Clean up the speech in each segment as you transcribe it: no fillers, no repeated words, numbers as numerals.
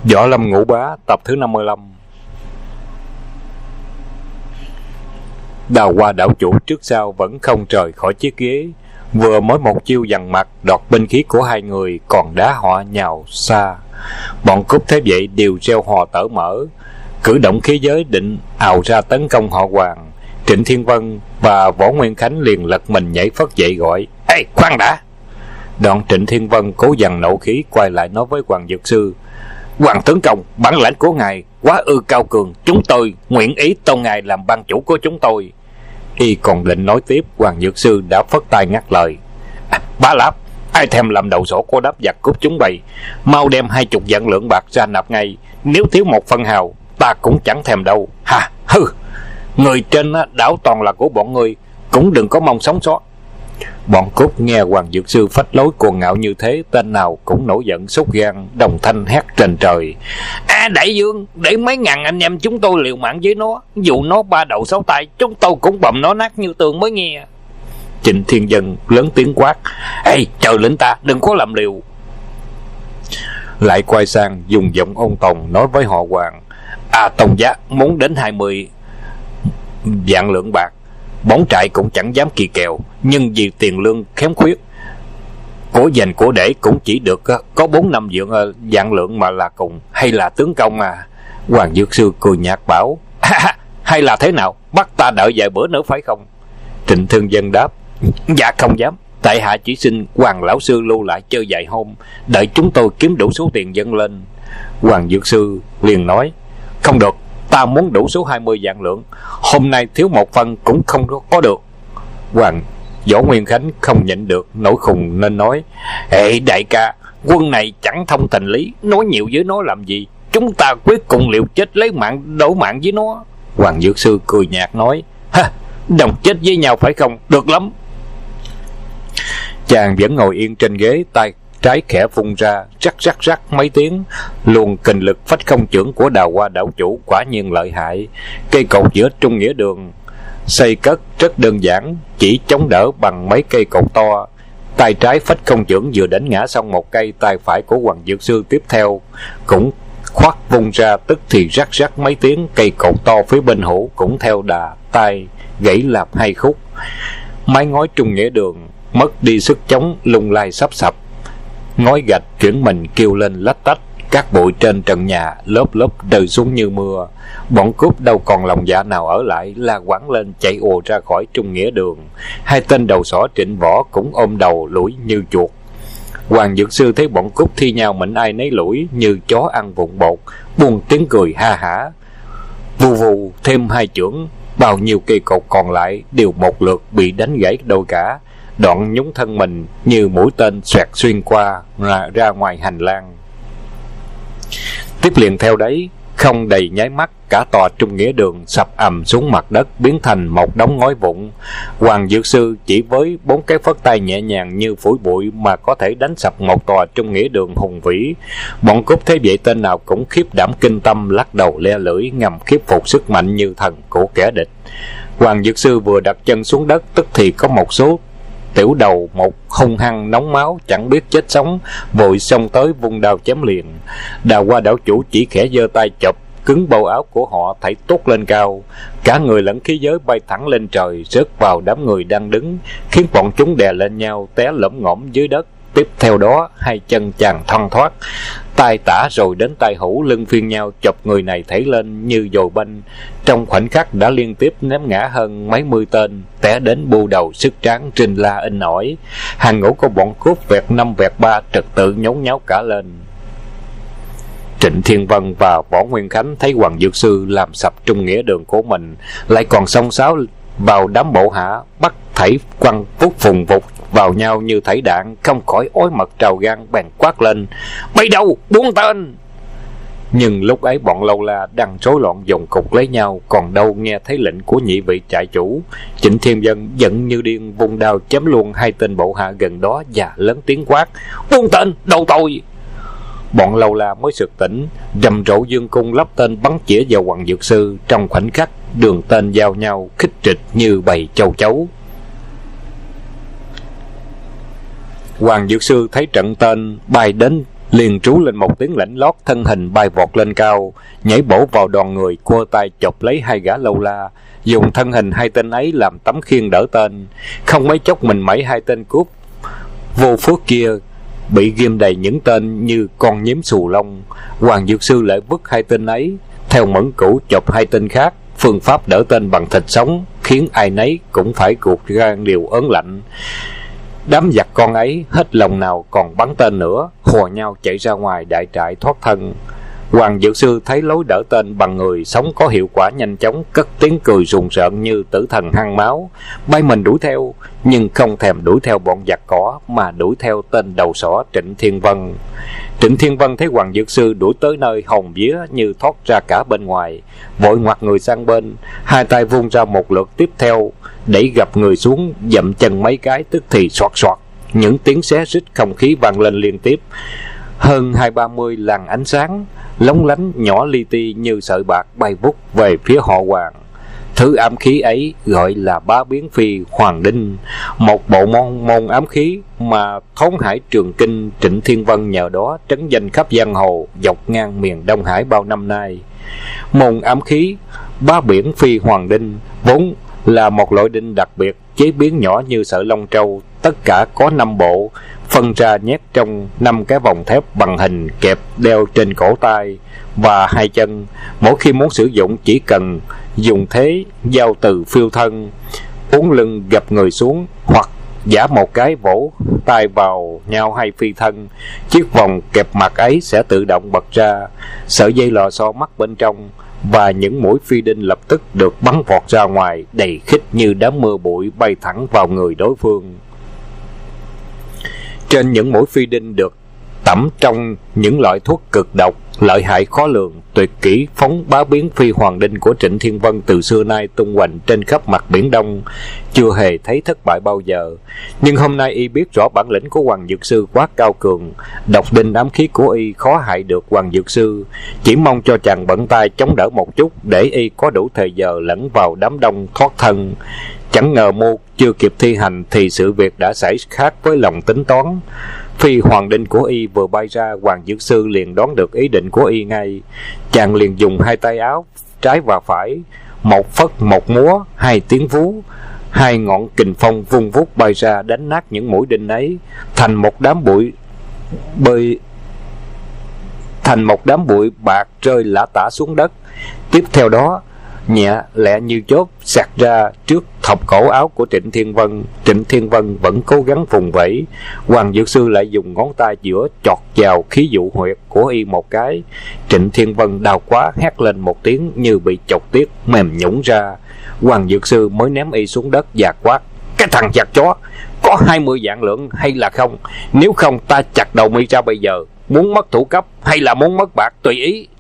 Võ Lâm Ngũ Bá tập thứ 55. Đào Hoa đảo chủ trước sau vẫn không rời khỏi chiếc ghế, vừa mới một chiêu dằn mặt đoạt binh khí của hai người còn đá họ nhào xa. Bọn cướp thế vậy đều reo hò tở mở, cử động khí giới định ào ra tấn công họ Hoàng. Trịnh Thiên Vân và Võ Nguyên Khánh liền lật mình nhảy phất dậy gọi: "Ê, khoan đã!" Đoạn Trịnh Thiên Vân cố dằn nộ khí quay lại nói với Hoàng Dược Sư: "Hoàng tướng công, bản lãnh của ngài quá ư cao cường, chúng tôi nguyện ý tôn ngài làm ban chủ của chúng tôi." Y còn định nói tiếp, Hoàng Dược Sư đã phất tay ngắt lời: "Bá Lạp, ai thèm làm đầu sổ của đám giặc cướp chúng bày, mau đem 20 vạn lượng bạc ra nạp ngay, nếu thiếu một phân hào ta cũng chẳng thèm đâu." "Hà, hư, người trên đảo toàn là của bọn ngươi, cũng đừng có mong sống sót." Bọn cướp nghe Hoàng Dược Sư phách lối cuồng ngạo như thế, tên nào cũng nổi giận sốt gan, đồng thanh hét trên trời: Đại vương, để mấy ngàn anh em chúng tôi liều mạng với nó, dù nó 3 đầu 6 tay, chúng tôi cũng bầm nó nát như tường mới nghe." Trịnh Thiên Vân lớn tiếng quát: "Ê, chờ lệnh ta, đừng có làm liều." Lại quay sang dùng giọng ôn tồn nói với họ Hoàng: "Tông giá muốn đến 20 vạn lượng bạc, bóng trại cũng chẳng dám kỳ kèo, nhưng vì tiền lương kém khuyết, của dành của để cũng chỉ được có 4-5 vạn lượng mà là cùng, hay là tướng công à?" Hoàng Dược Sư cười nhạt bảo: "Hay là thế nào, bắt ta đợi vài bữa nữa phải không?" Trịnh Thiên Vân đáp: "Dạ không dám, tại hạ chỉ xin Hoàng lão sư lưu lại chơi vài hôm, đợi chúng tôi kiếm đủ số tiền dâng lên." Hoàng Dược Sư liền nói: "Không được, ta muốn đủ số 20 vạn lượng, hôm nay thiếu một phân cũng không có được." Võ Nguyên Khánh không nhịn được nổi khùng nên nói: "Ê đại ca, quân này chẳng thông tình lý, nói nhiều với nó làm gì, chúng ta quyết cùng liều chết lấy mạng đổi mạng với nó." Hoàng Dược Sư cười nhạt nói: "Đồng chết với nhau phải không? Được lắm." Chàng vẫn ngồi yên trên ghế, tay trái khẽ phun ra rắc rắc rắc mấy tiếng. Luồng kình lực phách không chưởng của Đào Hoa đảo chủ quả nhiên lợi hại. Cây cột giữa Trung Nghĩa Đường xây cất rất đơn giản, chỉ chống đỡ bằng mấy cây cột to. Tay trái phách không chưởng vừa đánh ngã xong một cây, tay phải của Hoàng Dược Sư tiếp theo cũng khoát vung ra, tức thì rắc rắc mấy tiếng. Cây cột to phía bên hữu cũng theo đà tay gãy lạp 2 khúc. Mái ngói Trung Nghĩa Đường mất đi sức chống, lung lay sắp sập, ngói gạch chuyển mình kêu lên lách tách, các bụi trên trần nhà lớp lớp rơi xuống như mưa. Bọn cướp đâu còn lòng dạ nào ở lại, la quảng lên chạy ùa ra khỏi Trung Nghĩa Đường. 2 tên đầu sỏ Trịnh Võ cũng ôm đầu lủi như chuột. Hoàng Dược Sư thấy bọn cướp thi nhau mệnh ai nấy lủi như chó ăn vụn bột, buông tiếng cười ha hả. Vù vù thêm 2 chưởng, bao nhiêu cây cột còn lại đều một lượt bị đánh gãy đôi cả, đoạn nhúng thân mình như mũi tên xoẹt xuyên qua ra ngoài hành lang. Tiếp liền theo đấy, không đầy nháy mắt, cả tòa Trung Nghĩa Đường sập ầm xuống mặt đất, biến thành một đống ngói vụn. Hoàng Dược Sư chỉ với 4 cái phất tay nhẹ nhàng như phủi bụi mà có thể đánh sập một tòa Trung Nghĩa Đường hùng vĩ. Bọn cướp thế vậy tên nào cũng khiếp đảm kinh tâm, lắc đầu le lưỡi, ngầm khiếp phục sức mạnh như thần của kẻ địch. Hoàng Dược Sư vừa đặt chân xuống đất, tức thì có một số tiểu đầu một hung hăng nóng máu chẳng biết chết sống vội xông tới vung đao chém liền. Đào Hoa đảo chủ chỉ khẽ giơ tay chộp cứng bầu áo của họ, thảy tốt lên cao, cả người lẫn khí giới bay thẳng lên trời, rớt vào đám người đang đứng, khiến bọn chúng đè lên nhau té lổm ngổm dưới đất. Tiếp theo đó, 2 chân chàng thoăn thoắt, tay tả rồi đến tay hữu, lưng phiên nhau chọc người này thảy lên như dồi banh. Trong khoảnh khắc đã liên tiếp ném ngã hơn mấy mươi tên, té đến bu đầu sức tráng rinh la in ỏi. Hàng ngũ của bọn cướp vẹt 5 vẹt 3 trật tự nhốn nháo cả lên. Trịnh Thiên Vân và Võ Nguyên Khánh thấy Hoàng Dược Sư làm sập Trung Nghĩa Đường của mình, lại còn xông xáo vào đám bộ hạ, bắt thảy quăng vút phùng vụt vào nhau như thảy đạn, không khỏi ói mật trào gan, bèn quát lên: "Bay đâu, buông tên!" Nhưng lúc ấy bọn lâu la đang rối loạn dòng cục lấy nhau, còn đâu nghe thấy lệnh của nhị vị trại chủ. Trịnh Thiên Vân giận như điên vung đao chém luôn 2 tên bộ hạ gần đó và lớn tiếng quát: "Buông tên, đầu tôi!" Bọn lâu la mới sực tỉnh, rầm rộ dương cung lắp tên bắn chĩa vào Hoàng Dược Sư. Trong khoảnh khắc, đường tên giao nhau khích trịch như bầy châu chấu. Hoàng Dược Sư thấy trận tên bay đến liền trú lên một tiếng lạnh lót, thân hình bay vọt lên cao, nhảy bổ vào đoàn người, cua tay chộp lấy hai gã lâu la, dùng thân hình hai tên ấy làm tấm khiên đỡ tên. Không mấy chốc mình mẩy hai tên cướp vô phước kia bị ghim đầy những tên như con nhím xù lông. Hoàng Dược Sư lại vứt hai tên ấy theo mẫn cũ chộp hai tên khác, phương pháp đỡ tên bằng thịt sống khiến ai nấy cũng phải ruột gan đều ớn lạnh. Đám giặc con ấy hết lòng nào còn bắn tên nữa, hùa nhau chạy ra ngoài đại trại thoát thân. Hoàng Dược Sư thấy lối đỡ tên bằng người sống có hiệu quả nhanh chóng, cất tiếng cười rùng rợn như tử thần hăng máu, bay mình đuổi theo, nhưng không thèm đuổi theo bọn giặc cỏ mà đuổi theo tên đầu sỏ Trịnh Thiên Vân. Trịnh Thiên Vân thấy Hoàng Dược Sư đuổi tới nơi, hồn vía như thoát ra cả bên ngoài, vội ngoặt người sang bên, hai tay vung ra một lượt tiếp theo, đẩy gập người xuống, dậm chân mấy cái, tức thì soạt soạt, những tiếng xé rít không khí vang lên liên tiếp. Hơn 20-30 làn ánh sáng lóng lánh nhỏ li ti như sợi bạc bay vút về phía họ Hoàng. Thứ ám khí ấy gọi là Bá Biến Phi Hoàng Đinh, một bộ môn ám khí mà Thốn Hải Trường Kinh Trịnh Thiên Vân nhờ đó trấn danh khắp giang hồ dọc ngang miền Đông Hải bao năm nay. Môn ám khí Bá Biến Phi Hoàng Đinh vốn là một loại đinh đặc biệt, chế biến nhỏ như sợi lông trâu, tất cả có 5 bộ, phân ra nhét trong 5 cái vòng thép bằng hình kẹp đeo trên cổ tay và hai chân. Mỗi khi muốn sử dụng chỉ cần dùng thế giao từ phiêu thân, uốn lưng gập người xuống, hoặc giả một cái vỗ tay vào nhau hay phi thân, chiếc vòng kẹp mặt ấy sẽ tự động bật ra, sợi dây lò xo mắt bên trong, và những mũi phi đinh lập tức được bắn vọt ra ngoài, đầy khích như đám mưa bụi bay thẳng vào người đối phương. Trên những mũi phi đinh được tẩm trong những loại thuốc cực độc, lợi hại khó lường, tuyệt kỹ phóng Bá Biến Phi Hoàng Đinh của Trịnh Thiên Vân từ xưa nay tung hoành trên khắp mặt Biển Đông, chưa hề thấy thất bại bao giờ. Nhưng hôm nay y biết rõ bản lĩnh của Hoàng Dược Sư quá cao cường, độc đinh ám khí của y khó hại được Hoàng Dược Sư, chỉ mong cho chàng bận tay chống đỡ một chút để y có đủ thời giờ lẫn vào đám đông thoát thân. Chẳng ngờ mưu chưa kịp thi hành thì sự việc đã xảy khác với lòng tính toán. Phi Hoàng Đinh của y vừa bay ra, Hoàng Dược Sư liền đoán được ý định của y ngay. Chàng liền dùng hai tay áo trái và phải, một phất một múa, hai tiếng vú, hai ngọn kình phong vung vút bay ra đánh nát những mũi đinh ấy thành một đám bụi bạc rơi lả tả xuống đất. Tiếp theo đó nhẹ lẹ như chớp xẹt ra trước thọc cổ áo của Trịnh Thiên Vân. Trịnh Thiên Vân vẫn cố gắng vùng vẫy, Hoàng Dược Sư lại dùng ngón tay giữa chọt vào khí dụ huyệt của y một cái. Trịnh Thiên Vân đau quá, hét lên một tiếng như bị chọc tiết mềm nhũn ra. Hoàng Dược Sư mới ném y xuống đất và quát: "Cái thằng giặc chó, có 20 vạn lượng hay là không? Nếu không ta chặt đầu mi ra bây giờ. Muốn mất thủ cấp hay là muốn mất bạc tùy ý."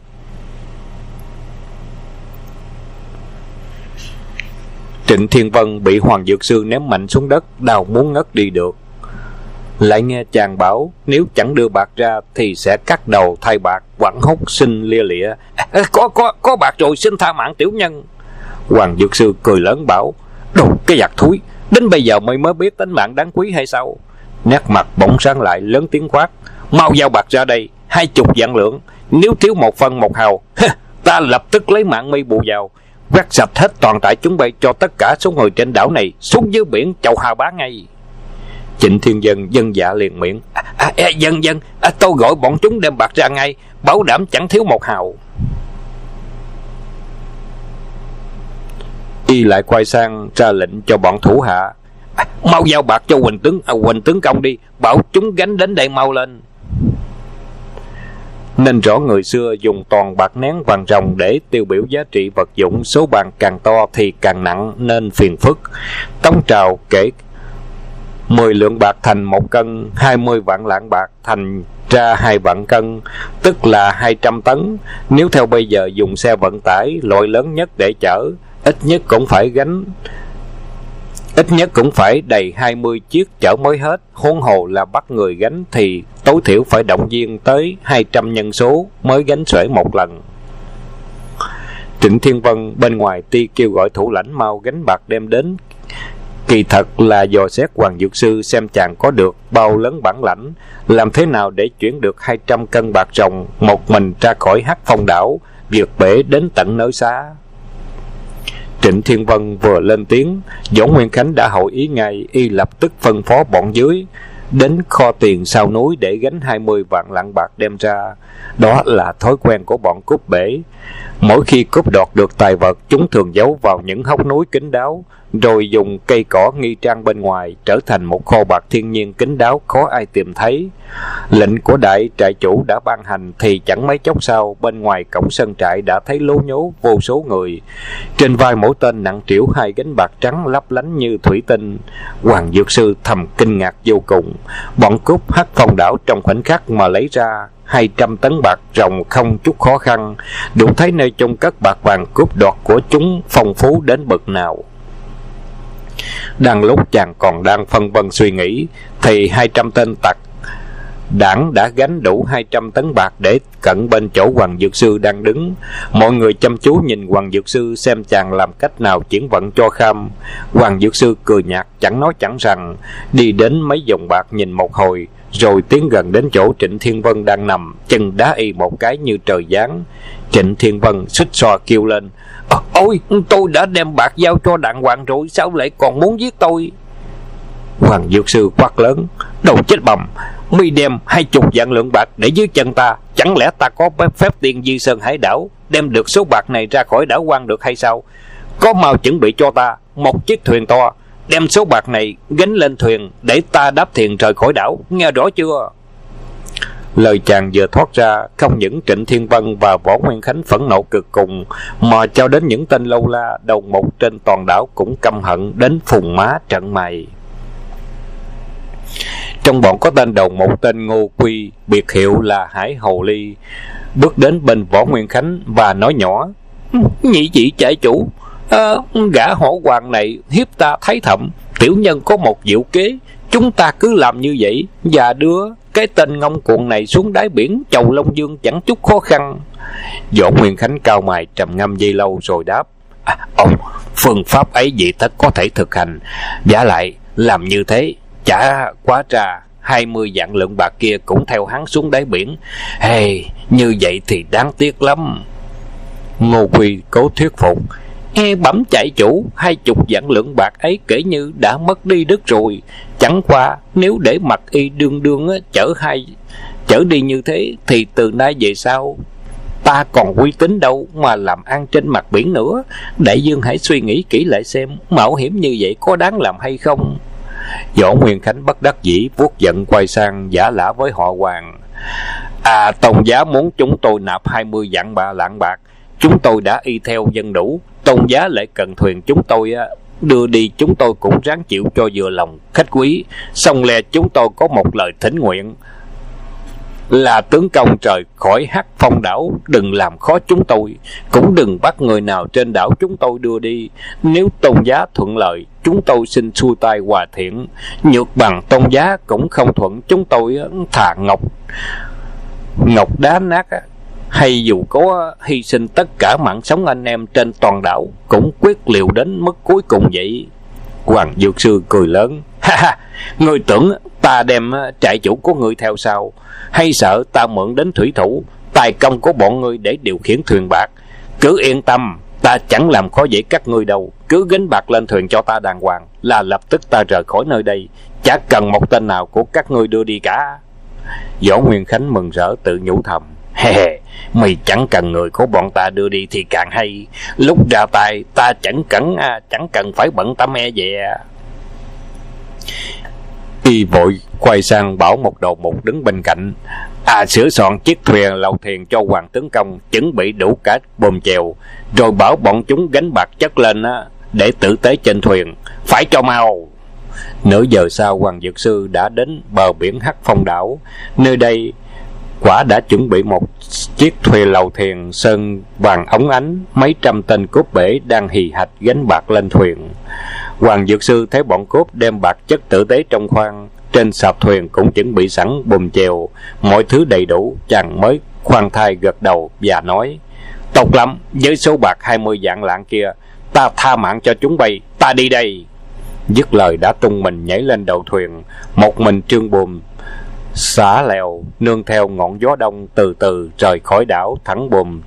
Trịnh Thiên Vân bị Hoàng Dược Sư ném mạnh xuống đất, đau muốn ngất đi được. Lại nghe chàng bảo nếu chẳng đưa bạc ra thì sẽ cắt đầu thay bạc, quẳng hốt xin lia lịa: Có bạc rồi, xin tha mạng tiểu nhân." Hoàng Dược Sư cười lớn bảo: "Đồ cái giặc thúi, đến bây giờ mới biết tính mạng đáng quý hay sao?" Nét mặt bỗng sáng lại, lớn tiếng quát: "Mau giao bạc ra đây, 20 vạn lượng. Nếu thiếu 1 phân 1 hào, ta lập tức lấy mạng mi bù vào, quét sạch hết toàn trại chúng bay, cho tất cả số người trên đảo này xuống dưới biển chầu hà bá ngay." Trịnh Thiên Vân dân dạ liền miệng: Dân, tôi gọi bọn chúng đem bạc ra ngay, bảo đảm chẳng thiếu 1 hào." Y lại quay sang ra lệnh cho bọn thủ hạ: "Mau giao bạc cho Huỳnh tướng công đi, bảo chúng gánh đến đây mau lên." Nên rõ người xưa dùng toàn bạc nén vàng ròng để tiêu biểu giá trị vật dụng, số bàn càng to thì càng nặng nên phiền phức. Tống Trào kể 10 lượng bạc thành 1 cân, 20 vạn lạng bạc thành ra 2 vạn cân, tức là 200 tấn. Nếu theo bây giờ dùng xe vận tải loại lớn nhất để chở, ít nhất cũng phải đầy 20 chiếc chở mới hết, huống hồ là bắt người gánh thì tối thiểu phải động viên tới 200 nhân số mới gánh xuể một lần. Trịnh Thiên Vân bên ngoài ti kêu gọi thủ lãnh mau gánh bạc đem đến, Kỳ thật là dò xét Hoàng Dược Sư xem chàng có được bao lớn bản lãnh, làm thế nào để chuyển được 200 cân bạc ròng một mình ra khỏi Hắc Phong đảo, vượt bể đến tận nơi xa. Trịnh Thiên Vân vừa lên tiếng, Võ Nguyên Khánh đã hội ý ngay, y lập tức phân phó bọn dưới đến kho tiền sau núi để gánh 20 vạn lạng bạc đem ra. Đó là thói quen của bọn cướp bể. Mỗi khi cướp đoạt được tài vật, chúng thường giấu vào những hốc núi kín đáo, rồi dùng cây cỏ nghi trang bên ngoài, trở thành một kho bạc thiên nhiên kín đáo khó ai tìm thấy. Lệnh của đại trại chủ đã ban hành thì chẳng mấy chốc sau, bên ngoài cổng sân trại đã thấy lố nhố vô số người. Trên vai mỗi tên nặng trĩu 2 gánh bạc trắng lấp lánh như thủy tinh. Hoàng Dược Sư thầm kinh ngạc vô cùng. Bọn cướp Hắc Phong đảo trong khoảnh khắc mà lấy ra 200 tấn bạc ròng không chút khó khăn, đủ thấy nơi chôn cất bạc vàng cướp đoạt của chúng phong phú đến bậc nào. Đang lúc chàng còn đang phân vân suy nghĩ, thì 200 tên tặc đảng đã gánh đủ 200 tấn bạc để cận bên chỗ Hoàng Dược Sư đang đứng. Mọi người chăm chú nhìn Hoàng Dược Sư xem chàng làm cách nào chuyển vận cho kham. Hoàng Dược Sư cười nhạt, chẳng nói chẳng rằng, đi đến mấy vòng bạc nhìn một hồi, rồi tiến gần đến chỗ Trịnh Thiên Vân đang nằm, chân đá y một cái như trời giáng. Trịnh Thiên Vân xích xoa kêu lên: Ôi, tôi đã đem bạc giao cho đàng hoàng rồi, sao lại còn muốn giết tôi? Hoàng Dược Sư quát lớn: Đồ chết bầm, mi đem 20 vạn lượng bạc để dưới chân ta, chẳng lẽ ta có phép tiên di sơn hải đảo đem được số bạc này ra khỏi đảo quan được hay sao? Có mau chuẩn bị cho ta một chiếc thuyền to, đem số bạc này gánh lên thuyền để ta đáp thuyền rời khỏi đảo, nghe rõ chưa? Lời chàng vừa thoát ra, không những Trịnh Thiên Vân và Võ Nguyên Khánh phẫn nộ cực cùng, mà cho đến những tên lâu la đầu mục trên toàn đảo cũng căm hận đến phùng má trận mày. Trong bọn có tên đầu một tên Ngô Quy, biệt hiệu là Hải Hồ Ly, bước đến bên Võ Nguyên Khánh và nói nhỏ: Nhị vị trại chủ, gã hổ hoàng này hiếp ta thấy thậm, tiểu nhân có một diệu kế, chúng ta cứ làm như vậy và đưa cái tên ngông cuồng này xuống đáy biển chầu Long Dương chẳng chút khó khăn. Võ Nguyên Khánh cau mày trầm ngâm giây lâu rồi đáp: Ông, phương pháp ấy vậy tất có thể thực hành, vả lại làm như thế chả quá trà 20 vạn lượng bạc kia cũng theo hắn xuống đáy biển. Như vậy thì đáng tiếc lắm. Ngô Quy cố thuyết phục: Bẩm trại chủ, 20 vạn lượng bạc ấy kể như đã mất đi đứt rồi. Chẳng qua nếu để mặc y đương đương chở đi như thế thì từ nay về sau ta còn uy tín đâu mà làm ăn trên mặt biển nữa. Đại dương hãy suy nghĩ kỹ lại xem, mạo hiểm như vậy có đáng làm hay không? Võ Nguyên Khánh bất đắc dĩ vuốt giận quay sang giả lả với họ Hoàng: Tôn giá muốn chúng tôi nạp 20 vạn lạng bạc, chúng tôi đã y theo dân đủ. Tôn giá lại cần thuyền chúng tôi đưa đi, chúng tôi cũng ráng chịu cho vừa lòng khách quý. Xong lè chúng tôi có một lời thỉnh nguyện, là tướng công trời khỏi Hắc Phong đảo đừng làm khó chúng tôi, cũng đừng bắt người nào trên đảo chúng tôi đưa đi. Nếu tôn giá thuận lợi, chúng tôi xin xuôi tay hòa thiện. Nhược bằng tôn giá cũng không thuận, chúng tôi thà ngọc đá nát, hay dù có hy sinh tất cả mạng sống anh em trên toàn đảo, cũng quyết liều đến mức cuối cùng vậy. Hoàng Dược Sư cười lớn: Ngươi tưởng ta đem trại chủ của ngươi theo sao? Hay sợ ta mượn đến thủy thủ, tài công của bọn ngươi để điều khiển thuyền bạc? Cứ yên tâm, ta chẳng làm khó dễ các ngươi đâu. Cứ gánh bạc lên thuyền cho ta đàng hoàng là lập tức ta rời khỏi nơi đây, chả cần một tên nào của các ngươi đưa đi cả. Võ Nguyên Khánh mừng rỡ tự nhủ thầm: Mày chẳng cần người của bọn ta đưa đi thì càng hay. Lúc ra tay ta chẳng cần phải bận tâm e dè. Y vội quay sang bảo một đầu mục đứng bên cạnh: Sửa soạn chiếc thuyền lầu thuyền cho Hoàng tướng công, chuẩn bị đủ cả bồm chèo, rồi bảo bọn chúng gánh bạc chất lên để tử tế trên thuyền, phải cho mau. Nửa giờ sau, Hoàng Dược Sư đã đến bờ biển Hắc Phong đảo. Nơi đây quả đã chuẩn bị một chiếc thuyền lầu thuyền sơn vàng óng ánh, mấy trăm tên cướp bể đang hì hạch gánh bạc lên thuyền. Hoàng Dược Sư thấy bọn cướp đem bạc chất tử tế trong khoang, trên sạp thuyền cũng chuẩn bị sẵn bùm chèo, mọi thứ đầy đủ. Chàng mới khoan thai gật đầu và nói: Tốt lắm, với số bạc 20 vạn lạng kia, ta tha mạng cho chúng bay, ta đi đây. Dứt lời đã tung mình nhảy lên đầu thuyền, một mình Trương Bùm xả lèo nương theo ngọn gió đông từ từ rời khỏi đảo, thẳng bùm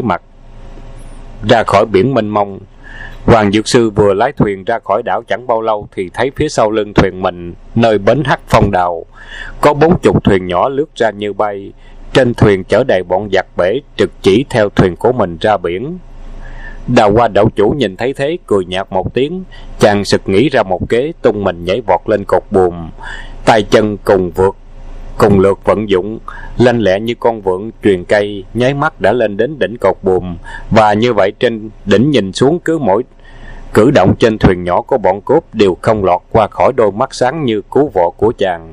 ra khỏi biển mênh mông. Hoàng Dược Sư vừa lái thuyền ra khỏi đảo chẳng bao lâu thì thấy phía sau lưng thuyền mình, nơi bến Hắc Phong Đào, có 40 thuyền nhỏ lướt ra như bay. Trên thuyền chở đầy bọn giặc bể trực chỉ theo thuyền của mình ra biển. Đào Hoa đảo chủ nhìn thấy thế cười nhạt một tiếng, chàng sực nghĩ ra một kế, tung mình nhảy vọt lên cột buồm, tay chân cùng lượt vận dụng, lanh lẹ như con vượn chuyền cây, nháy mắt đã lên đến đỉnh cột buồm. Và như vậy trên đỉnh nhìn xuống, cứ mỗi cử động trên thuyền nhỏ của bọn cướp đều không lọt qua khỏi đôi mắt sáng như cứu vọ của chàng.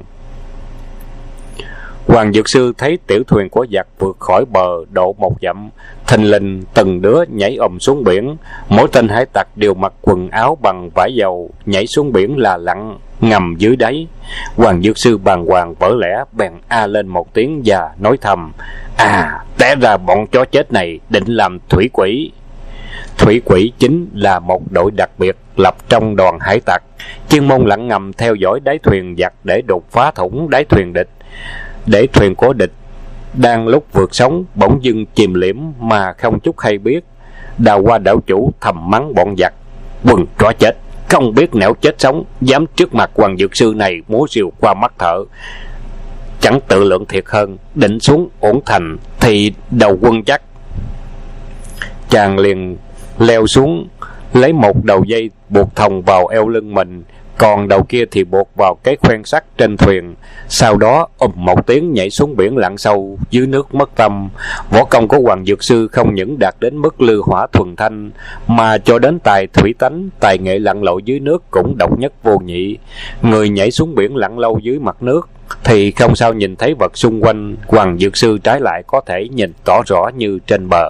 Hoàng Dược Sư thấy tiểu thuyền của giặc vượt khỏi bờ độ 1 dặm, thình lình từng đứa nhảy xuống biển. Mỗi tên hải tặc đều mặc quần áo bằng vải dầu, nhảy xuống biển là lặn ngầm dưới đáy. Hoàng Dược Sư bàng hoàng vỡ lẽ, bèn a lên một tiếng và nói thầm: té ra bọn chó chết này định làm thủy quỷ. Thủy quỷ chính là một đội đặc biệt lập trong đoàn hải tặc, chuyên môn lặn ngầm theo dõi đáy thuyền giặc để đột phá thủng đáy thuyền địch, để thuyền của địch đang lúc vượt sóng bỗng dưng chìm liễm mà không chút hay biết. Đào Hoa đảo chủ thầm mắng bọn giặc: quần chó chết, không biết nẻo chết sống, dám trước mặt Hoàng Dược Sư này múa rìu qua mắt thợ, chẳng tự lượng thiệt hơn, định xuống ổn thành thì đầu quân chắc. Chàng liền leo xuống, lấy một đầu dây buộc thòng vào eo lưng mình, còn đầu kia thì buộc vào cái khoen sắt trên thuyền. Sau đó một tiếng nhảy xuống biển lặn sâu dưới nước mất tâm. Võ công của Hoàng Dược Sư không những đạt đến mức lư hỏa thuần thanh, mà cho đến tài thủy tánh, tài nghệ lặn lội dưới nước cũng độc nhất vô nhị. Người nhảy xuống biển lặn lâu dưới mặt nước thì không sao nhìn thấy vật xung quanh, Hoàng Dược Sư trái lại có thể nhìn tỏ rõ như trên bờ.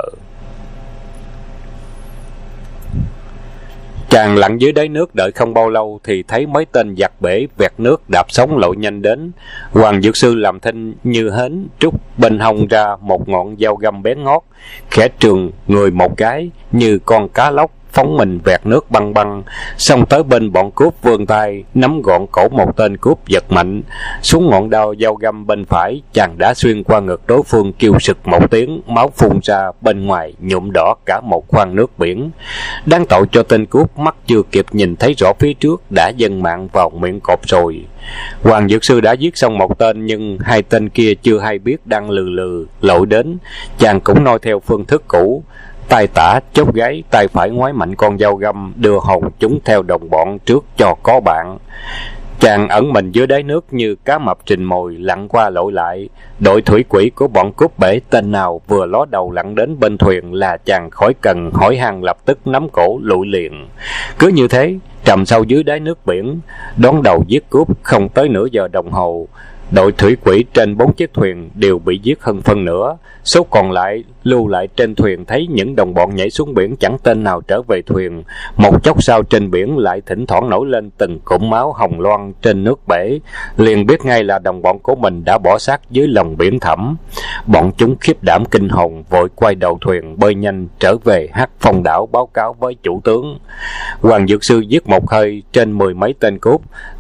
Chàng lặn dưới đáy nước đợi không bao lâu thì thấy mấy tên giặc bể vẹt nước đạp sóng lội nhanh đến. Hoàng Dược Sư làm thinh như hến, trút bên hông ra một ngọn dao găm bén ngót, khẽ trường người một cái như con cá lóc phóng mình vẹt nước băng băng, xông tới bên bọn cướp, vươn tay nắm gọn cổ một tên cướp, giật mạnh xuống ngọn đao dao găm bên phải. Chàng đã xuyên qua ngực đối phương, kêu sực một tiếng, máu phun ra bên ngoài nhuộm đỏ cả một khoang nước biển. Đáng tội cho tên cướp, mắt chưa kịp nhìn thấy rõ phía trước đã dâng mạng vào miệng cọp rồi. Hoàng Dược Sư đã giết xong một tên, nhưng hai tên kia chưa hay biết đang lừ lừ lội đến. Chàng cũng noi theo phương thức cũ, tay tả chốt gáy, tay phải ngoái mạnh con dao găm, đưa hồn chúng theo đồng bọn trước cho có bạn. Chàng ẩn mình dưới đáy nước như cá mập trình mồi, lặn qua lội lại. Đội thủy quỷ của bọn cướp bể tên nào vừa ló đầu lặn đến bên thuyền là chàng khỏi cần hỏi han, lập tức nắm cổ lụi liền. Cứ như thế trầm sâu dưới đáy nước biển, đón đầu giết cướp không tới nửa giờ đồng hồ. Đội thủy quỷ trên 4 chiếc thuyền đều bị giết hơn phân nửa. Số còn lại lưu lại trên thuyền thấy những đồng bọn nhảy xuống biển chẳng tên nào trở về thuyền. Một chốc sau trên biển lại thỉnh thoảng nổi lên từng cụm máu hồng loang trên nước bể, liền biết ngay là đồng bọn của mình đã bỏ xác dưới lòng biển thẳm. Bọn chúng khiếp đảm kinh hồn, vội quay đầu thuyền bơi nhanh trở về Hắc Phong đảo báo cáo với chủ tướng. Hoàng Dược Sư giết một hơi trên 10 mấy tên cướp,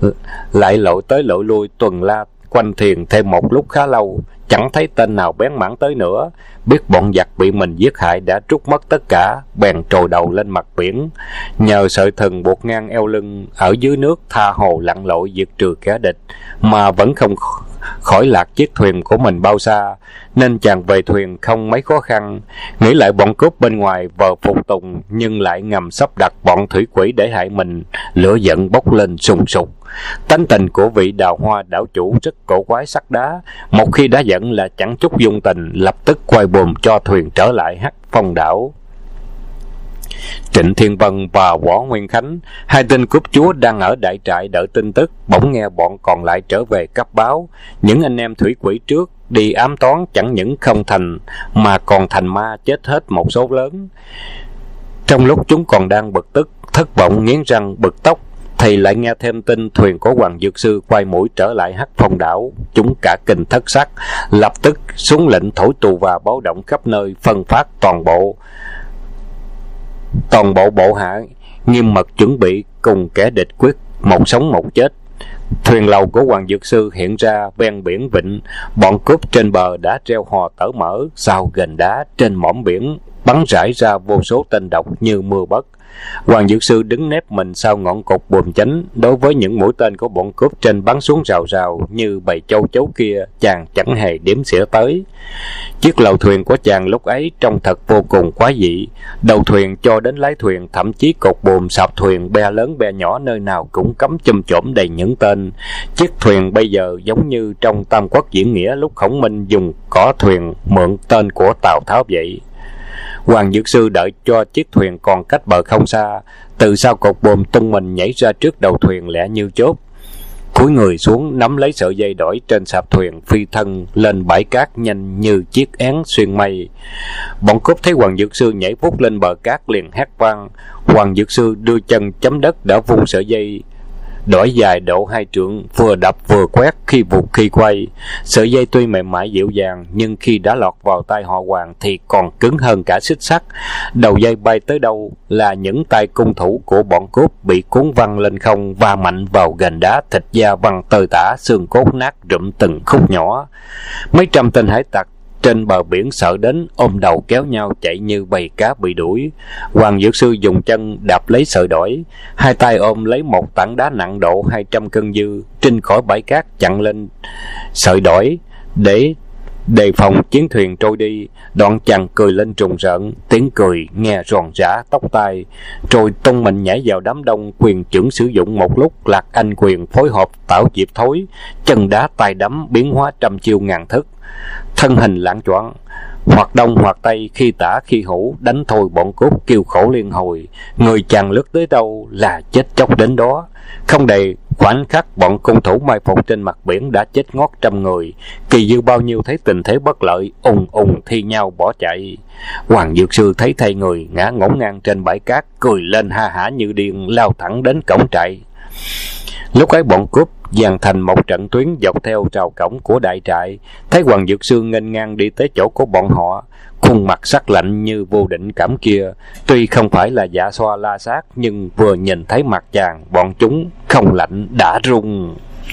lại lội tới lội lui tuần la quanh thuyền thêm một lúc khá lâu, chẳng thấy tên nào bén mảng tới nữa. Biết bọn giặc bị mình giết hại đã trút mất tất cả, bèn trồi đầu lên mặt biển, nhờ sợi thừng buộc ngang eo lưng ở dưới nước tha hồ lặn lội diệt trừ kẻ địch, mà vẫn không khỏi lạc chiếc thuyền của mình bao xa, nên chàng về thuyền không mấy khó khăn. Nghĩ lại bọn cướp bên ngoài vờ phục tùng, nhưng lại ngầm sắp đặt bọn thủy quỷ để hại mình, lửa giận bốc lên sùng sục. Tánh tình của vị Đào Hoa đảo chủ rất cổ quái sắc đá, một khi đã giận là chẳng chút dung tình, lập tức quay buồm cho thuyền trở lại Hắc Phong đảo. Trịnh Thiên Vân và Võ Nguyên Khánh, hai tên cướp chúa đang ở đại trại đợi tin tức, bỗng nghe bọn còn lại trở về cấp báo. Những anh em thủy quỷ trước đi ám toán chẳng những không thành, mà còn thành ma, chết hết một số lớn. Trong lúc chúng còn đang bực tức, thất vọng, nghiến răng bực tốc, thì lại nghe thêm tin thuyền của Hoàng Dược Sư quay mũi trở lại Hắc Phong đảo. Chúng cả kinh thất sắc, lập tức xuống lệnh thổi tù và báo động khắp nơi, phân phát toàn bộ bộ hạ nghiêm mật chuẩn bị cùng kẻ địch quyết một sống một chết. Thuyền lầu của Hoàng Dược Sư hiện ra ven biển vịnh, bọn cướp trên bờ đã treo hò tở mở, sau gành đá trên mỏm biển bắn rải ra vô số tên độc như mưa bất. Hoàng Dược Sư đứng nép mình sau ngọn cột buồm chánh, đối với những mũi tên của bọn cướp trên bắn xuống rào rào như bầy châu chấu kia, chàng chẳng hề đếm xỉa tới. Chiếc lầu thuyền của chàng lúc ấy trông thật vô cùng quái dị, đầu thuyền cho đến lái thuyền, thậm chí cột buồm, sạp thuyền, be lớn be nhỏ nơi nào cũng cắm chum chổm đầy những tên. Chiếc thuyền bây giờ giống như trong Tam Quốc diễn nghĩa lúc Khổng Minh dùng cỏ thuyền mượn tên của Tào Tháo vậy. Hoàng Dược Sư đợi cho chiếc thuyền còn cách bờ không xa, từ sau cột buồm tung mình nhảy ra trước đầu thuyền lẹ như chớp, cúi người xuống nắm lấy sợi dây đỏi trên sạp thuyền, phi thân lên bãi cát nhanh như chiếc én xuyên mây. Bọn cướp thấy Hoàng Dược Sư nhảy vút lên bờ cát liền hét vang. Hoàng Dược Sư đưa chân chấm đất đã vung sợi dây đỏi dài độ 2 trượng, vừa đập vừa quét, khi vụt khi quay. Sợi dây tuy mềm mại dịu dàng, nhưng khi đã lọt vào tay họ Hoàng thì còn cứng hơn cả xích sắt. Đầu dây bay tới đâu là những tay cung thủ của bọn cướp bị cuốn văng lên không, va mạnh vào gành đá, thịt da văng tơi tả, xương cốt nát rụm từng khúc nhỏ. Mấy trăm tên hải tặc trên bờ biển sợ đến ôm đầu kéo nhau chạy như bầy cá bị đuổi. Hoàng Dược Sư dùng chân đạp lấy sợi đỏi, hai tay ôm lấy một tảng đá nặng độ 200 cân dư trên khỏi bãi cát chặn lên sợi đỏi để đề phòng chiến thuyền trôi đi. Đoạn chàng cười lên trùng rợn, tiếng cười nghe ròn rã tóc tai, rồi tung mình nhảy vào đám đông, quyền chưởng sử dụng một lúc, Lạc Anh quyền phối hợp tảo diệp thối, chân đá tay đấm biến hóa trăm chiêu ngàn thức. Thân hình loạng choạng, hoặc đông hoặc tây, khi tả khi hữu, đánh thôi bọn cướp kêu khổ liên hồi. Người chàng lướt tới đâu là chết chóc đến đó. Không đầy khoảnh khắc, bọn cung thủ mai phục trên mặt biển đã chết ngót trăm người. Kỳ dư bao nhiêu thấy tình thế bất lợi, ùng ùng thi nhau bỏ chạy. Hoàng Dược Sư thấy thay người ngã ngổn ngang trên bãi cát, cười lên ha hả như điên, lao thẳng đến cổng trại. Lúc ấy bọn cướp dàn thành một trận tuyến dọc theo rào cổng của đại trại. Thấy Hoàng Dược Sư nghênh ngang đi tới chỗ của bọn họ, khuôn mặt sắc lạnh như vô định cảm kia, tuy không phải là dạ xoa la sát, nhưng vừa nhìn thấy mặt chàng, bọn chúng không lạnh đã run.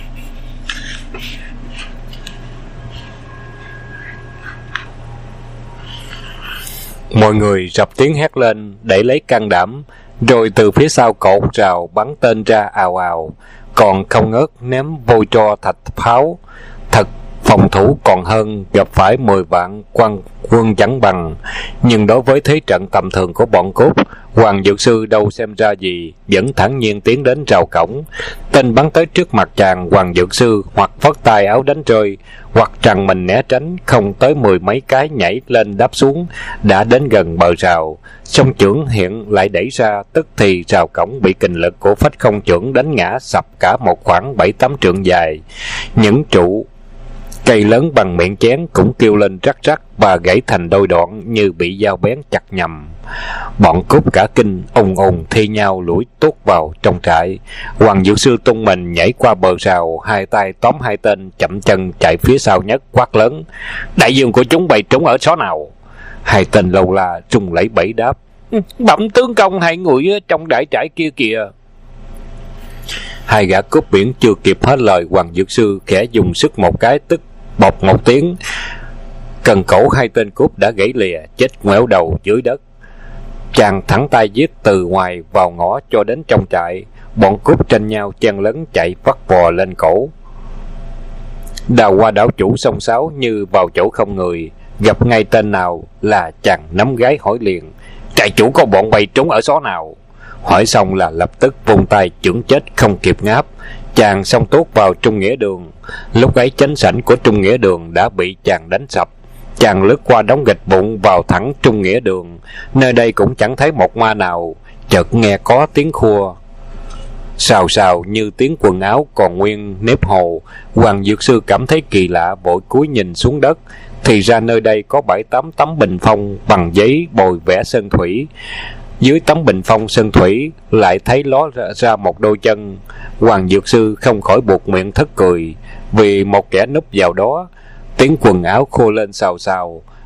Mọi người rập tiếng hét lên để lấy can đảm, rồi từ phía sau cột rào bắn tên ra ào ào, còn không ngớt ném vôi tro thạch pháo. Thật phòng thủ còn hơn gặp phải 10 vạn quan quân chẳng bằng. Nhưng đối với thế trận tầm thường của bọn cướp, Hoàng Dược Sư đâu xem ra gì, vẫn thản nhiên tiến đến rào cổng. Tên bắn tới trước mặt chàng, Hoàng Dược Sư hoặc phất tay áo đánh rơi, hoặc trằn mình né tránh, không tới 10 mấy cái nhảy lên đáp xuống, đã đến gần bờ rào. Song chưởng hiện lại đẩy ra, tức thì rào cổng bị kình lực của phách không chưởng đánh ngã sập cả một khoảng 7-8 trượng dài. Những trụ cây lớn bằng miệng chén cũng kêu lên rắc rắc và gãy thành đôi đoạn như bị dao bén chặt nhầm. Bọn cướp cả kinh ùng ùng thi nhau lủi tuốt vào trong trại. Hoàng Dược Sư tung mình nhảy qua bờ rào, hai tay tóm hai tên, chậm chân chạy phía sau nhất, quát lớn: "Đại dương của chúng bày trúng ở xó nào?" Hai tên lâu la trung lẫy bẫy đáp: "Bẩm tướng công, hai người trong đại trại kia kìa." Hai gã cướp biển chưa kịp hết lời, Hoàng Dược Sư khẽ dùng sức một cái, tức bột một tiếng, cần cổ hai tên cướp đã gãy lìa, chết ngoẻo đầu dưới đất. Chàng thẳng tay giết từ ngoài vào ngõ cho đến trong trại. Bọn cướp tranh nhau chen lấn chạy vắt vò lên cổ. Đào qua đảo chủ xông xáo như vào chỗ không người, gặp ngay tên nào là chàng nắm gái hỏi liền: "Trại chủ có bọn bày trúng ở xó nào?" Hỏi xong là lập tức vung tay chưởng chết không kịp ngáp. Chàng xông tuốt vào Trung Nghĩa Đường. Lúc ấy chánh sảnh của Trung Nghĩa Đường đã bị chàng đánh sập. Chàng lướt qua đống gạch vụn vào thẳng Trung Nghĩa Đường. Nơi đây cũng chẳng thấy một ma nào. Chợt nghe có tiếng khua xào xào như tiếng quần áo còn nguyên nếp hồ. Hoàng Dược Sư cảm thấy kỳ lạ, vội cúi nhìn xuống đất. Thì ra nơi đây có 7-8 tấm bình phong bằng giấy bồi vẽ sơn thủy. Dưới tấm bình phong sơn thủy lại thấy ló ra một đôi chân. Hoàng Dược Sư không khỏi buột miệng thất cười, vì một kẻ núp vào đó. Tiếng quần áo khô lên xào xào,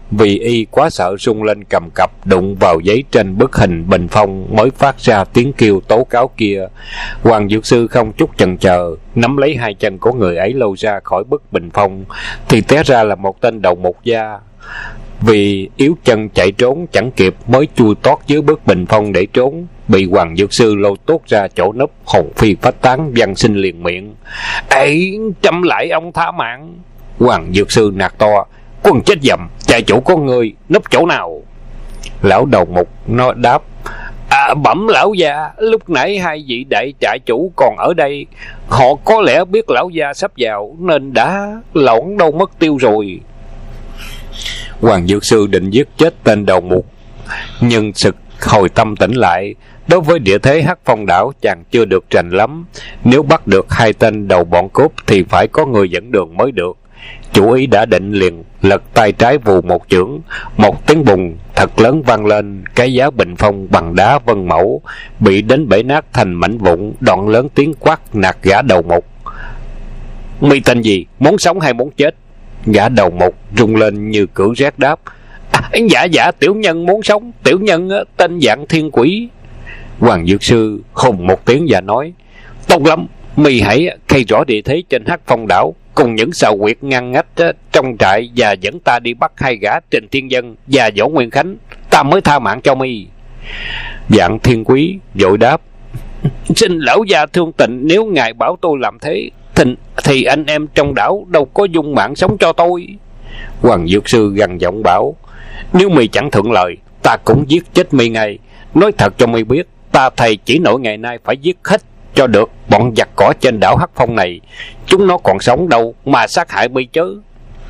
vì y quá sợ rung lên cầm cập đụng vào giấy trên bức hình bình phong mới phát ra tiếng kêu tố cáo kia. Hoàng Dược Sư không chút chần chờ nắm lấy hai chân của người ấy lôi ra khỏi bức bình phong, thì té ra là một tên đầu mục gia. Vì yếu chân chạy trốn chẳng kịp mới chui tót dưới bức bình phong để trốn, bị Hoàng Dược Sư lôi tốt ra chỗ núp, hồn phi phách tán, văn xin liền miệng: "Ấy, trẫm lại ông tha mạng." Hoàng Dược Sư nạt to: "Quân chết dầm, trại chủ có người núp chỗ nào?" Lão đầu mục nó đáp: "Bẩm lão gia, lúc nãy hai vị đại trại chủ còn ở đây. Họ có lẽ biết lão gia sắp vào nên đã lỏng đâu mất tiêu rồi." Hoàng Dược Sư định giết chết tên đầu mục, nhưng sực hồi tâm tỉnh lại. Đối với địa thế Hắc Phong đảo chàng chưa được rành lắm, nếu bắt được hai tên đầu bọn cướp thì phải có người dẫn đường mới được. Chủ ý đã định, liền lật tay trái vù một chưởng, một tiếng bùng thật lớn vang lên, cái giá bình phong bằng đá vân mẫu bị đánh bể nát thành mảnh vụn. Đoạn lớn tiếng quát nạt gã đầu mục: "Mi tên gì, muốn sống hay muốn chết?" Gã đầu mục rung lên như cử rét đáp: Dạ tiểu nhân muốn sống, tiểu nhân tên Dạng Thiên Quỷ." Hoàng Dược Sư hùng một tiếng và nói: "Tốt lắm, mi hãy khai rõ địa thế trên Hắc Phong đảo cùng những xào quyệt ngăn ngách trong trại, và dẫn ta đi bắt hai gã Trình Thiên Dân và Võ Nguyên Khánh, ta mới tha mạng cho mi." Dạng Thiên Quý vội đáp: "Xin lão gia thương tình, nếu ngài bảo tôi làm thế thì anh em trong đảo đâu có dung mạng sống cho tôi." Hoàng Dược Sư gằn giọng bảo: "Nếu mi chẳng thuận lời, ta cũng giết chết mi ngay. Nói thật cho mi biết, ta thầy chỉ nổi ngày nay phải giết hết cho được bọn giặc cỏ trên đảo Hắc Phong này. Chúng nó còn sống đâu mà sát hại mi chứ."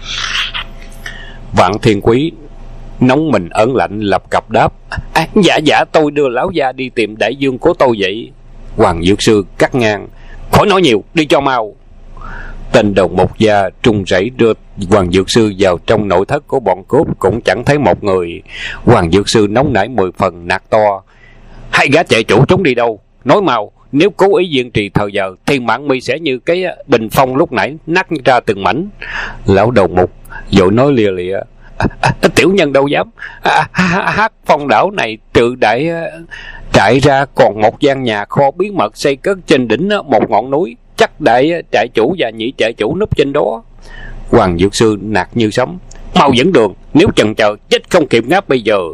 Vạn Thiên Quý nóng mình ớn lạnh, lập cập đáp: Dạ tôi đưa lão gia đi tìm đại dương của tôi vậy." Hoàng Dược Sư cắt ngang: "Khỏi nói nhiều, đi cho mau." Tên đầu mục gia trung rẩy đưa Hoàng Dược Sư vào trong nội thất của bọn cướp, cũng chẳng thấy một người. Hoàng Dược Sư nóng nảy 10 phần, nạt to: "Hai gã chạy chủ trốn đi đâu? Nói mau, nếu cố ý kiên trì thời giờ thì mạng mi sẽ như cái bình phong lúc nãy, nát ra từng mảnh." Lão đầu mục vội nói lia lịa: "Tiểu nhân đâu dám. Hắc Phong đảo này trừ đại trại ra còn một gian nhà kho bí mật xây cất trên đỉnh một ngọn núi, chắc đại trại chủ và nhị trại chủ núp trên đó." Hoàng Dược Sư nạt như sấm: "Mau dẫn đường, nếu chần chờ chết không kịp ngáp bây giờ."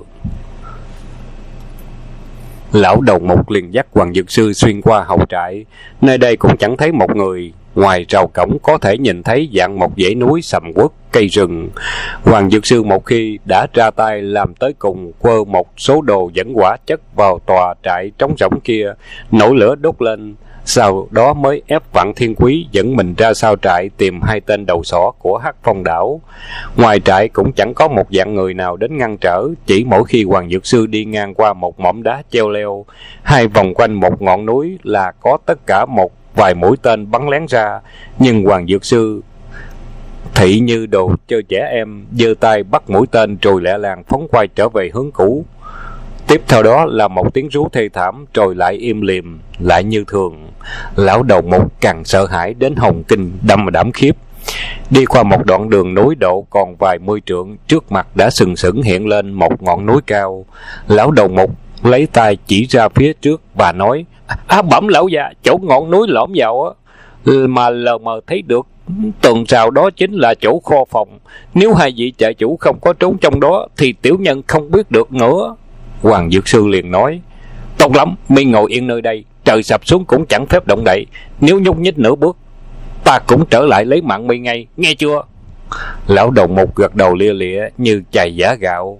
Lão đầu mục liền dắt Hoàng Dược Sư xuyên qua hậu trại. Nơi đây cũng chẳng thấy một người, ngoài rào cổng có thể nhìn thấy dạng một dãy núi sầm uất, cây rừng. Hoàng Dược Sư một khi đã ra tay làm tới cùng, quơ một số đồ dẫn hỏa chất vào tòa trại trống rỗng kia, nổi lửa đốt lên. Sau đó mới ép Vạn Thiên Quý dẫn mình ra sau trại tìm hai tên đầu sỏ của Hắc Phong đảo. Ngoài trại cũng chẳng có một dạng người nào đến ngăn trở, chỉ mỗi khi Hoàng Dược Sư đi ngang qua một mỏm đá treo leo hay vòng quanh một ngọn núi là có tất cả một vài mũi tên bắn lén ra. Nhưng Hoàng Dược Sư thị như đồ chơi trẻ em, giơ tay bắt mũi tên rồi lẹ làng phóng quay trở về hướng cũ. Tiếp theo đó là một tiếng rú thê thảm, rồi lại im lìm, lại như thường. Lão đầu mục càng sợ hãi đến hồn kinh đăm đảm khiếp. Đi qua một đoạn đường núi độ còn vài mươi trượng, trước mặt đã sừng sững hiện lên một ngọn núi cao. Lão đầu mục lấy tay chỉ ra phía trước và nói: Bẩm lão già, chỗ ngọn núi lõm vào mà lờ mờ thấy được tường rào đó chính là chỗ kho phòng. Nếu hai vị trại chủ không có trốn trong đó thì tiểu nhân không biết được nữa." Hoàng Dược Sư liền nói: "Tốt lắm, mi ngồi yên nơi đây, trời sập xuống cũng chẳng phép động đậy. Nếu nhúc nhích nửa bước, ta cũng trở lại lấy mạng mi ngay, nghe chưa?" Lão đầu mục gật đầu lia lịa như chày giã gạo.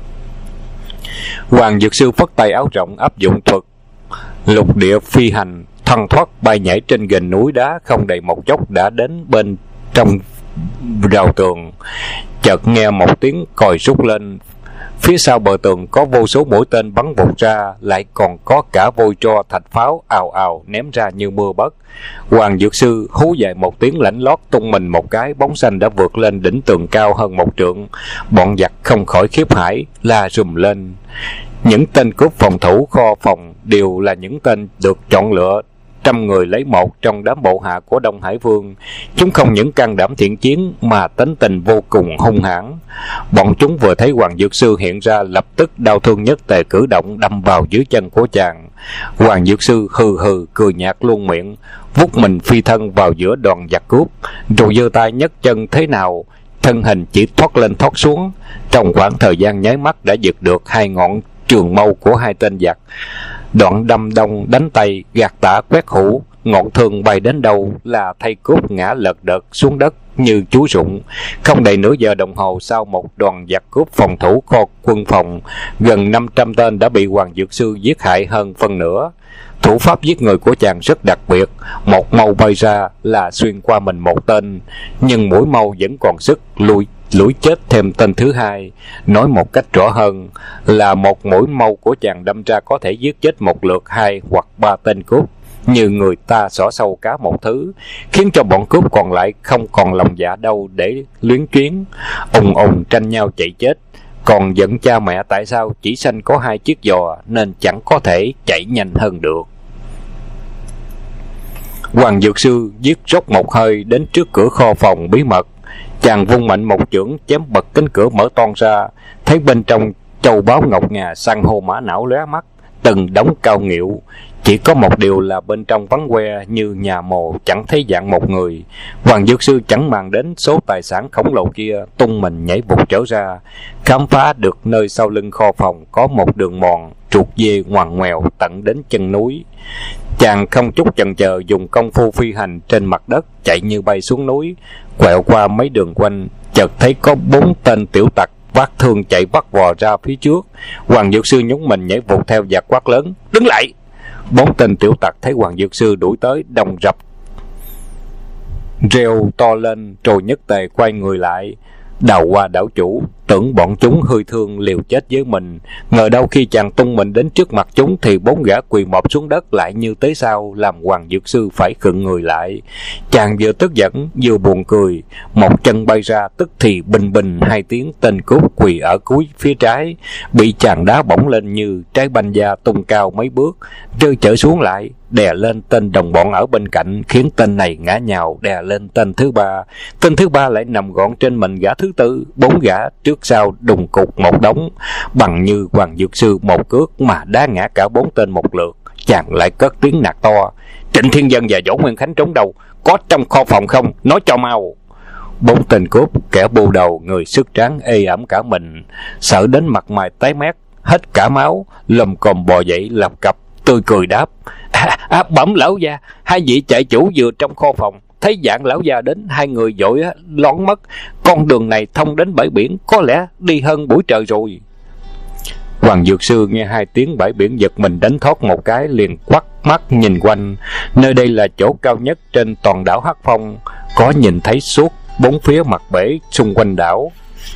Hoàng Dược Sư phất tay áo rộng, áp dụng thuật lục địa phi hành, thoăn thoắt bay nhảy trên gành núi đá, không đầy một chốc đã đến bên trong rào tường. Chợt nghe một tiếng còi rút lên. Phía sau bờ tường có vô số mũi tên bắn vụt ra, lại còn có cả vôi tro thạch pháo ào ào ném ra như mưa bất. Hoàng Dược Sư hú dài một tiếng lạnh lót, tung mình một cái, bóng xanh đã vượt lên đỉnh tường cao hơn một trượng. Bọn giặc không khỏi khiếp hải, la rùm lên. Những tên cướp phòng thủ kho phòng đều là những tên được chọn lựa 100 người lấy một trong đám bộ hạ của Đông Hải Vương. Chúng không những can đảm thiện chiến mà tính tình vô cùng hung hãn. Bọn chúng vừa thấy Hoàng Dược Sư hiện ra, lập tức đau thương nhất tề cử động đâm vào dưới chân của chàng. Hoàng Dược Sư hừ hừ cười nhạt luôn miệng, vút mình phi thân vào giữa đoàn giặc cướp, rồi giơ tay nhấc chân thế nào, thân hình chỉ thoát lên thoát xuống. Trong khoảng thời gian nháy mắt đã giật được 2 ngọn trường mâu của 2 tên giặc. Đoạn đâm đông đánh tây, gạt tả quét hữu, ngọn thương bay đến đâu là thây cốt ngã lật đật xuống đất như chú rụng. Không đầy nửa giờ đồng hồ sau, một đoàn giặc cướp phòng thủ kho quân phòng gần 500 tên đã bị Hoàng Dược Sư giết hại hơn phân nửa. Thủ pháp giết người của chàng rất đặc biệt, một mâu bay ra là xuyên qua mình một tên, nhưng mũi mâu vẫn còn sức lủi chết thêm tên thứ hai. Nói một cách rõ hơn là một mũi mâu của chàng đâm ra có thể giết chết một lượt 2 hoặc 3 tên cướp, như người ta xỏ sâu cá một thứ, khiến cho bọn cướp còn lại không còn lòng dạ đâu để luyến chuyến, ùng ùng tranh nhau chạy chết. Còn giận cha mẹ tại sao chỉ sanh có 2 chiếc giò nên chẳng có thể chạy nhanh hơn được. Hoàng Dược Sư giết rốc một hơi đến trước cửa kho phòng bí mật. Chàng vung mạnh một chưởng chém bật cánh cửa mở toang ra, thấy bên trong châu báu ngọc ngà, san hô mã não lóe mắt, từng đống cao nghịu. Chỉ có một điều là bên trong vắng que như nhà mồ, chẳng thấy dạng một người. Hoàng Dược Sư chẳng màng đến số tài sản khổng lồ kia, tung mình nhảy vụt trở ra, khám phá được nơi sau lưng kho phòng có một đường mòn trục dê ngoằn ngoèo tận đến chân núi. Chàng không chút chần chờ dùng công phu phi hành trên mặt đất, chạy như bay xuống núi, quẹo qua mấy đường quanh, chợt thấy có 4 tên tiểu tặc vác thương chạy vắt vò ra phía trước. Hoàng Dược Sư nhúng mình nhảy vụt theo và quát lớn: "Đứng lại!" 4 tên tiểu tặc thấy Hoàng Dược Sư đuổi tới, đồng rập reo to lên, rồi nhất tề quay người lại. Đào Hoa đảo chủ tưởng bọn chúng hơi thương liều chết với mình, ngờ đâu khi chàng tung mình đến trước mặt chúng thì 4 gã quỳ mọp xuống đất lại như tế sao, làm Hoàng Dược Sư phải khựng người lại. Chàng vừa tức giận vừa buồn cười, một chân bay ra, tức thì bình bình 2 tiếng, tên cướp quỳ ở cuối phía trái bị chàng đá bổng lên như trái banh da, tung cao mấy bước, rơi trở xuống lại, đè lên tên đồng bọn ở bên cạnh, khiến tên này ngã nhào đè lên tên thứ ba. Tên thứ ba lại nằm gọn trên mình gã thứ tư. 4 gã trước sau đùng cục một đống, bằng như Hoàng Dược Sư một cước mà đá ngã cả 4 tên một lượt. Chàng lại cất tiếng nạt to: "Trịnh Thiên Dân và Võ Nguyên Khánh trốn đâu? Có trong kho phòng không? Nói cho mau!" 4 tên cướp, kẻ bù đầu, người sức tráng ê ẩm cả mình, sợ đến mặt mày tái mét, hết cả máu, lồm cồm bò dậy lập cập, tươi cười đáp: Bẩm lão gia, 2 vị trại chủ vừa trong kho phòng, thấy dạng lão gia đến, 2 người vội lón mất. Con đường này thông đến bãi biển, có lẽ đi hơn buổi trời rồi." Hoàng Dược Sư nghe 2 tiếng bãi biển giật mình đánh thoát một cái, liền quắt mắt nhìn quanh. Nơi đây là chỗ cao nhất trên toàn đảo Hắc Phong, có nhìn thấy suốt 4 phía mặt bể xung quanh đảo.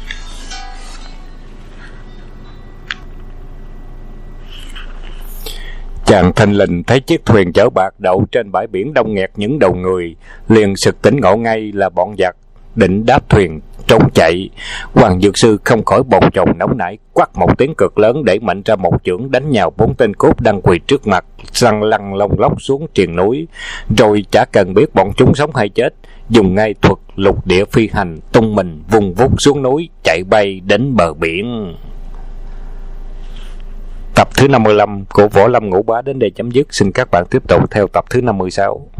Chàng thình lình thấy chiếc thuyền chở bạc đậu trên bãi biển đông nghẹt những đầu người, liền sực tỉnh ngộ ngay là bọn giặc định đáp thuyền trốn chạy. Hoàng Dược Sư không khỏi bồn chồn nóng nảy, quát một tiếng cực lớn, để mạnh ra một chưởng đánh nhào 4 tên cướp đang quỳ trước mặt, răng lăn lông lóc xuống triền núi. Rồi chả cần biết bọn chúng sống hay chết, dùng ngay thuật lục địa phi hành, tung mình vùng vút xuống núi, chạy bay đến bờ biển. Tập thứ 55 của Võ Lâm Ngũ Bá đến đây chấm dứt. Xin các bạn tiếp tục theo tập thứ 56.